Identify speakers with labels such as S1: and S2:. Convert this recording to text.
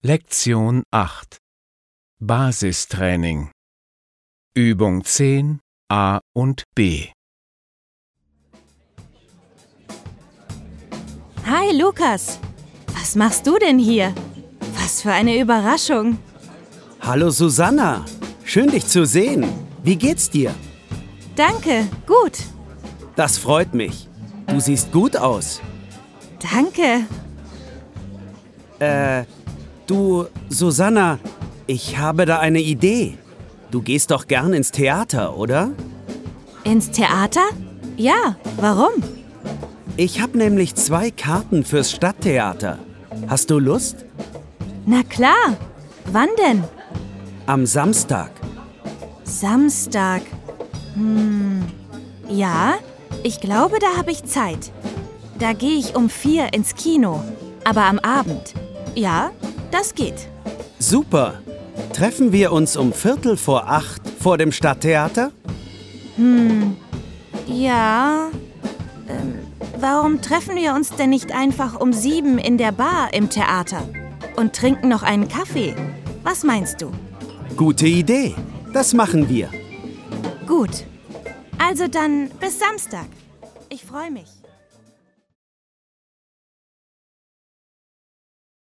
S1: Lektion 8 Basistraining Übung 10 A und B.
S2: Hi Lukas, was machst du denn hier? Was für eine Überraschung.
S3: Hallo Susanna, schön dich zu sehen. Wie geht's dir?
S2: Danke, gut.
S3: Das freut mich. Du siehst gut aus.
S2: Danke.
S3: Du, Susanna, ich habe da eine Idee. Du gehst doch gern ins Theater, oder?
S2: Ins Theater? Ja, warum?
S3: Ich habe nämlich 2 Karten fürs Stadttheater. Hast du Lust?
S2: Na klar. Wann denn?
S3: Am Samstag.
S2: Samstag. Ja, ich glaube, da habe ich Zeit. Da gehe ich um 4 ins Kino, aber am Abend. Ja, das geht.
S3: Super. Treffen wir uns um 7:45 vor dem Stadttheater?
S2: Ja. Warum treffen wir uns denn nicht einfach um 7 in der Bar im Theater und trinken noch einen Kaffee? Was meinst du?
S3: Gute Idee. Das machen wir.
S2: Gut. Also dann bis Samstag. Ich freue mich.